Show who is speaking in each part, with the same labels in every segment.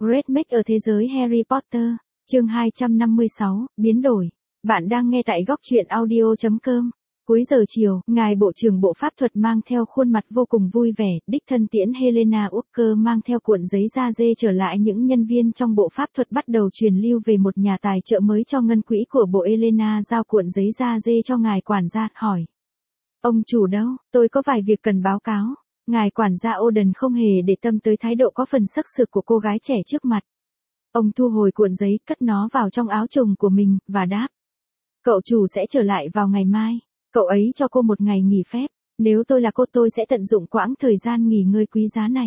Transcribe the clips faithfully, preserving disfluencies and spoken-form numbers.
Speaker 1: Great Make ở thế giới Harry Potter, chương hai trăm năm mươi sáu, biến đổi. Bạn đang nghe tại góc truyện audio chấm com. Cuối giờ chiều, ngài bộ trưởng bộ pháp thuật mang theo khuôn mặt vô cùng vui vẻ, đích thân tiễn Helena Walker mang theo cuộn giấy da dê trở lại. Những nhân viên trong bộ pháp thuật bắt đầu truyền lưu về một nhà tài trợ mới cho ngân quỹ của bộ. Helena giao cuộn giấy da dê cho ngài quản gia, hỏi. Ông chủ đâu, tôi có vài việc cần báo cáo. Ngài quản gia Oden không hề để tâm tới thái độ có phần sắc sực của cô gái trẻ trước mặt. Ông thu hồi cuộn giấy, cất nó vào trong áo trùng của mình, và đáp. Cậu chủ sẽ trở lại vào ngày mai. Cậu ấy cho cô một ngày nghỉ phép. Nếu tôi là cô tôi sẽ tận dụng quãng thời gian nghỉ ngơi quý giá này.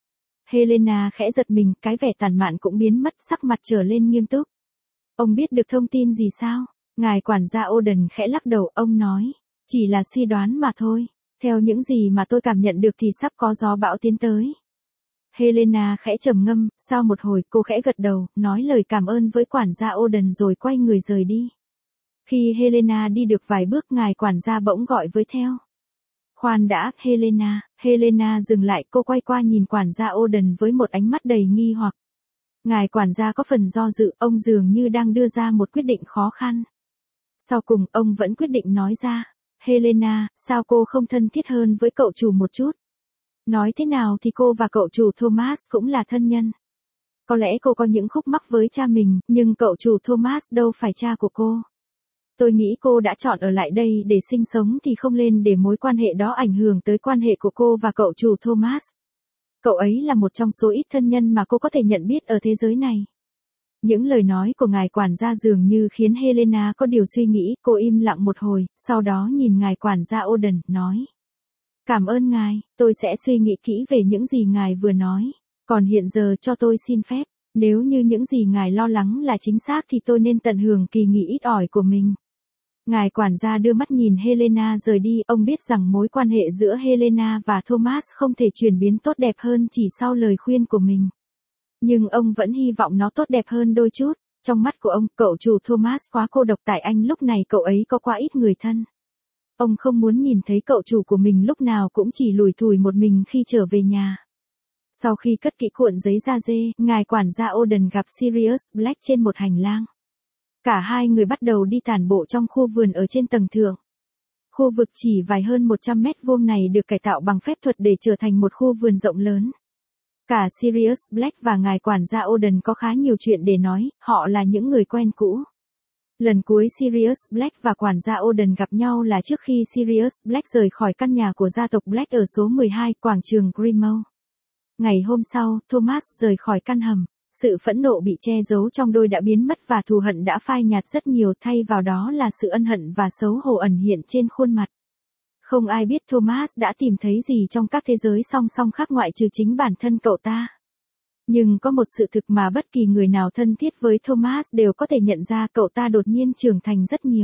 Speaker 1: Helena khẽ giật mình, cái vẻ tàn mạn cũng biến mất, sắc mặt trở lên nghiêm túc. Ông biết được thông tin gì sao? Ngài quản gia Oden khẽ lắc đầu, ông nói. Chỉ là suy đoán mà thôi. Theo những gì mà tôi cảm nhận được thì sắp có gió bão tiến tới. Helena khẽ trầm ngâm, sau một hồi cô khẽ gật đầu, nói lời cảm ơn với quản gia Oden rồi quay người rời đi. Khi Helena đi được vài bước, ngài quản gia bỗng gọi với theo. Khoan đã, Helena. Helena dừng lại, cô quay qua nhìn quản gia Oden với một ánh mắt đầy nghi hoặc. Ngài quản gia có phần do dự, ông dường như đang đưa ra một quyết định khó khăn. Sau cùng, ông vẫn quyết định nói ra. Helena, sao cô không thân thiết hơn với cậu chủ một chút? Nói thế nào thì cô và cậu chủ Thomas cũng là thân nhân. Có lẽ cô có những khúc mắc với cha mình, nhưng cậu chủ Thomas đâu phải cha của cô. Tôi nghĩ cô đã chọn ở lại đây để sinh sống thì không nên để mối quan hệ đó ảnh hưởng tới quan hệ của cô và cậu chủ Thomas. Cậu ấy là một trong số ít thân nhân mà cô có thể nhận biết ở thế giới này. Những lời nói của ngài quản gia dường như khiến Helena có điều suy nghĩ, cô im lặng một hồi, sau đó nhìn ngài quản gia Oden, nói. Cảm ơn ngài, tôi sẽ suy nghĩ kỹ về những gì ngài vừa nói. Còn hiện giờ cho tôi xin phép, nếu như những gì ngài lo lắng là chính xác thì tôi nên tận hưởng kỳ nghỉ ít ỏi của mình. Ngài quản gia đưa mắt nhìn Helena rời đi, ông biết rằng mối quan hệ giữa Helena và Thomas không thể chuyển biến tốt đẹp hơn chỉ sau lời khuyên của mình. Nhưng ông vẫn hy vọng nó tốt đẹp hơn đôi chút. Trong mắt của ông, cậu chủ Thomas quá cô độc tại Anh, lúc này cậu ấy có quá ít người thân. Ông không muốn nhìn thấy cậu chủ của mình lúc nào cũng chỉ lủi thủi một mình khi trở về nhà. Sau khi cất kỹ cuộn giấy da dê, ngài quản gia Oden gặp Sirius Black trên một hành lang. Cả hai người bắt đầu đi tản bộ trong khu vườn ở trên tầng thượng. Khu vực chỉ vài hơn một trăm mét vuông này được cải tạo bằng phép thuật để trở thành một khu vườn rộng lớn. Cả Sirius Black và ngài quản gia Oden có khá nhiều chuyện để nói, họ là những người quen cũ. Lần cuối Sirius Black và quản gia Oden gặp nhau là trước khi Sirius Black rời khỏi căn nhà của gia tộc Black ở số mười hai, quảng trường Grimmauld. Ngày hôm sau, Thomas rời khỏi căn hầm. Sự phẫn nộ bị che giấu trong đôi đã biến mất và thù hận đã phai nhạt rất nhiều, thay vào đó là sự ân hận và xấu hổ ẩn hiện trên khuôn mặt. Không ai biết Thomas đã tìm thấy gì trong các thế giới song song khác ngoại trừ chính bản thân cậu ta. Nhưng có một sự thực mà bất kỳ người nào thân thiết với Thomas đều có thể nhận ra, cậu ta đột nhiên trưởng thành rất nhiều.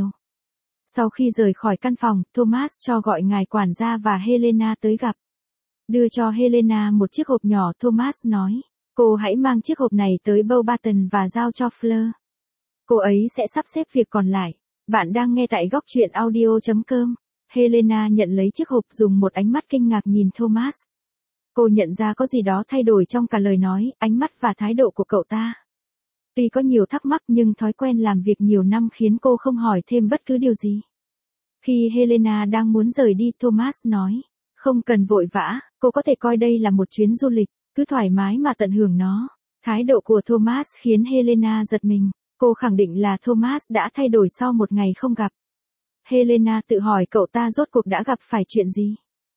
Speaker 1: Sau khi rời khỏi căn phòng, Thomas cho gọi ngài quản gia và Helena tới gặp. Đưa cho Helena một chiếc hộp nhỏ, Thomas nói. Cô hãy mang chiếc hộp này tới Beauxbaton và giao cho Fleur. Cô ấy sẽ sắp xếp việc còn lại. Bạn đang nghe tại góc truyện audio chấm com. Helena nhận lấy chiếc hộp, dùng một ánh mắt kinh ngạc nhìn Thomas. Cô nhận ra có gì đó thay đổi trong cả lời nói, ánh mắt và thái độ của cậu ta. Tuy có nhiều thắc mắc nhưng thói quen làm việc nhiều năm khiến cô không hỏi thêm bất cứ điều gì. Khi Helena đang muốn rời đi, Thomas nói. Không cần vội vã, cô có thể coi đây là một chuyến du lịch. Cứ thoải mái mà tận hưởng nó. Thái độ của Thomas khiến Helena giật mình. Cô khẳng định là Thomas đã thay đổi sau một ngày không gặp. Helena tự hỏi cậu ta rốt cuộc đã gặp phải chuyện gì.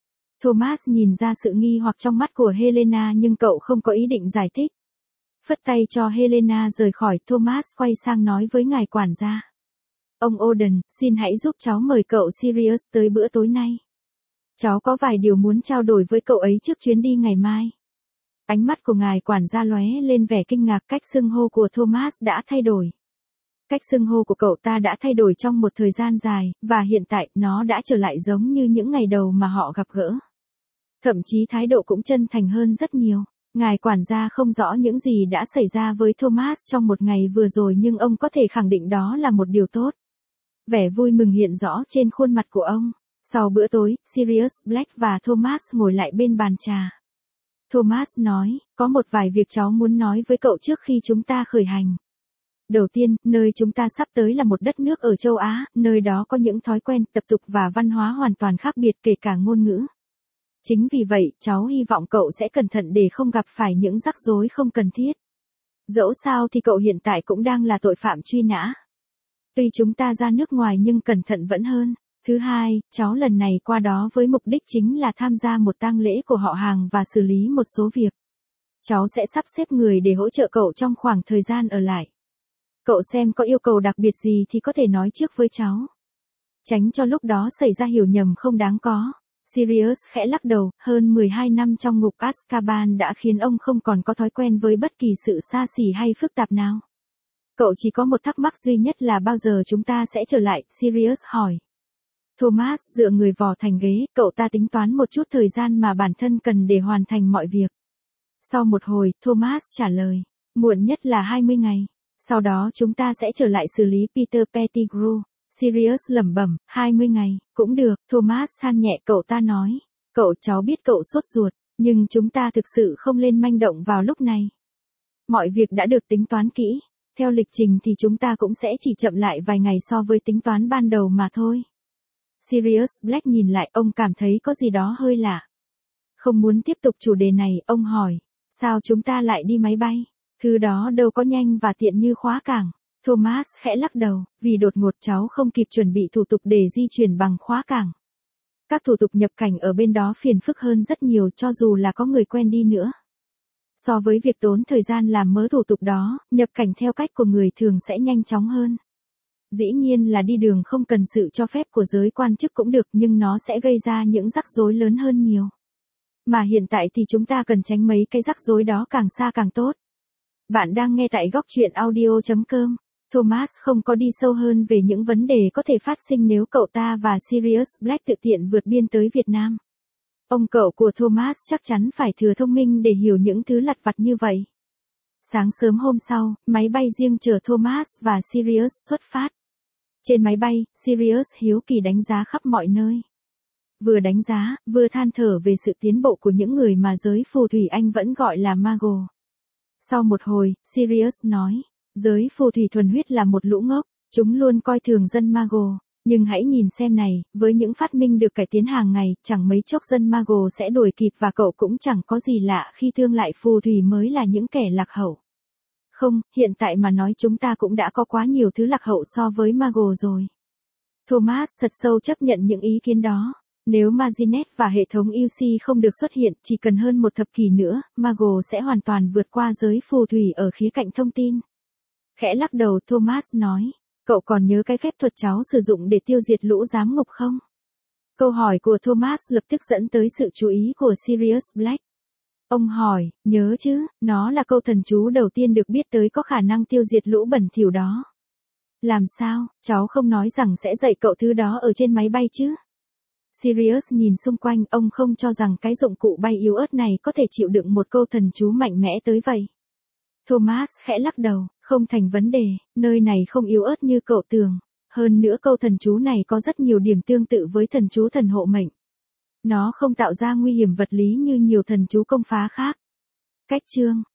Speaker 1: Thomas nhìn ra sự nghi hoặc trong mắt của Helena nhưng cậu không có ý định giải thích. Phất tay cho Helena rời khỏi, Thomas quay sang nói với ngài quản gia. Ông Oden, xin hãy giúp cháu mời cậu Sirius tới bữa tối nay. Cháu có vài điều muốn trao đổi với cậu ấy trước chuyến đi ngày mai. Ánh mắt của ngài quản gia lóe lên vẻ kinh ngạc, cách xưng hô của Thomas đã thay đổi. Cách xưng hô của cậu ta đã thay đổi trong một thời gian dài, và hiện tại nó đã trở lại giống như những ngày đầu mà họ gặp gỡ. Thậm chí thái độ cũng chân thành hơn rất nhiều. Ngài quản gia không rõ những gì đã xảy ra với Thomas trong một ngày vừa rồi nhưng ông có thể khẳng định đó là một điều tốt. Vẻ vui mừng hiện rõ trên khuôn mặt của ông. Sau bữa tối, Sirius Black và Thomas ngồi lại bên bàn trà. Thomas nói, có một vài việc cháu muốn nói với cậu trước khi chúng ta khởi hành. Đầu tiên, nơi chúng ta sắp tới là một đất nước ở châu Á, nơi đó có những thói quen, tập tục và văn hóa hoàn toàn khác biệt kể cả ngôn ngữ. Chính vì vậy, cháu hy vọng cậu sẽ cẩn thận để không gặp phải những rắc rối không cần thiết. Dẫu sao thì cậu hiện tại cũng đang là tội phạm truy nã. Tuy chúng ta ra nước ngoài nhưng cẩn thận vẫn hơn. Thứ hai, cháu lần này qua đó với mục đích chính là tham gia một tang lễ của họ hàng và xử lý một số việc. Cháu sẽ sắp xếp người để hỗ trợ cậu trong khoảng thời gian ở lại. Cậu xem có yêu cầu đặc biệt gì thì có thể nói trước với cháu. Tránh cho lúc đó xảy ra hiểu nhầm không đáng có. Sirius khẽ lắc đầu, hơn mười hai năm trong ngục Azkaban đã khiến ông không còn có thói quen với bất kỳ sự xa xỉ hay phức tạp nào. Cậu chỉ có một thắc mắc duy nhất là bao giờ chúng ta sẽ trở lại, Sirius hỏi. Thomas dựa người vò thành ghế, cậu ta tính toán một chút thời gian mà bản thân cần để hoàn thành mọi việc. Sau một hồi, Thomas trả lời, muộn nhất là hai mươi ngày. Sau đó chúng ta sẽ trở lại xử lý Peter Pettigrew. Sirius lẩm bẩm, hai mươi ngày, cũng được, Thomas than nhẹ, cậu ta nói. Cậu, cháu biết cậu sốt ruột, nhưng chúng ta thực sự không lên manh động vào lúc này. Mọi việc đã được tính toán kỹ. Theo lịch trình thì chúng ta cũng sẽ chỉ chậm lại vài ngày so với tính toán ban đầu mà thôi. Sirius Black nhìn lại, ông cảm thấy có gì đó hơi lạ. Không muốn tiếp tục chủ đề này, ông hỏi, sao chúng ta lại đi máy bay? Thứ đó đâu có nhanh và tiện như khóa cảng. Thomas khẽ lắc đầu, vì đột ngột cháu không kịp chuẩn bị thủ tục để di chuyển bằng khóa cảng. Các thủ tục nhập cảnh ở bên đó phiền phức hơn rất nhiều cho dù là có người quen đi nữa. So với việc tốn thời gian làm mớ thủ tục đó, nhập cảnh theo cách của người thường sẽ nhanh chóng hơn. Dĩ nhiên là đi đường không cần sự cho phép của giới quan chức cũng được nhưng nó sẽ gây ra những rắc rối lớn hơn nhiều. Mà hiện tại thì chúng ta cần tránh mấy cái rắc rối đó càng xa càng tốt. Bạn đang nghe tại góc truyện audio chấm com. Thomas không có đi sâu hơn về những vấn đề có thể phát sinh nếu cậu ta và Sirius Black tự tiện vượt biên tới Việt Nam. Ông cậu của Thomas chắc chắn phải thừa thông minh để hiểu những thứ lặt vặt như vậy. Sáng sớm hôm sau, máy bay riêng chở Thomas và Sirius xuất phát. Trên máy bay, Sirius hiếu kỳ đánh giá khắp mọi nơi. Vừa đánh giá, vừa than thở về sự tiến bộ của những người mà giới phù thủy Anh vẫn gọi là Mago. Sau một hồi, Sirius nói, giới phù thủy thuần huyết là một lũ ngốc, chúng luôn coi thường dân Mago. Nhưng hãy nhìn xem này, với những phát minh được cải tiến hàng ngày, chẳng mấy chốc dân Mago sẽ đuổi kịp và cậu cũng chẳng có gì lạ khi thương lại phù thủy mới là những kẻ lạc hậu. Không, hiện tại mà nói chúng ta cũng đã có quá nhiều thứ lạc hậu so với Mago rồi. Thomas thật sâu chấp nhận những ý kiến đó. Nếu Maginet và hệ thống u xê không được xuất hiện, chỉ cần hơn một thập kỷ nữa, Mago sẽ hoàn toàn vượt qua giới phù thủy ở khía cạnh thông tin. Khẽ lắc đầu, Thomas nói, cậu còn nhớ cái phép thuật cháu sử dụng để tiêu diệt lũ giám ngục không? Câu hỏi của Thomas lập tức dẫn tới sự chú ý của Sirius Black. Ông hỏi, nhớ chứ, nó là câu thần chú đầu tiên được biết tới có khả năng tiêu diệt lũ bẩn thỉu đó. Làm sao, cháu không nói rằng sẽ dạy cậu thứ đó ở trên máy bay chứ? Sirius nhìn xung quanh, ông không cho rằng cái dụng cụ bay yếu ớt này có thể chịu đựng một câu thần chú mạnh mẽ tới vậy. Thomas khẽ lắc đầu, không thành vấn đề, nơi này không yếu ớt như cậu tưởng. Hơn nữa câu thần chú này có rất nhiều điểm tương tự với thần chú thần hộ mệnh. Nó không tạo ra nguy hiểm vật lý như nhiều thần chú công phá khác. Cách chương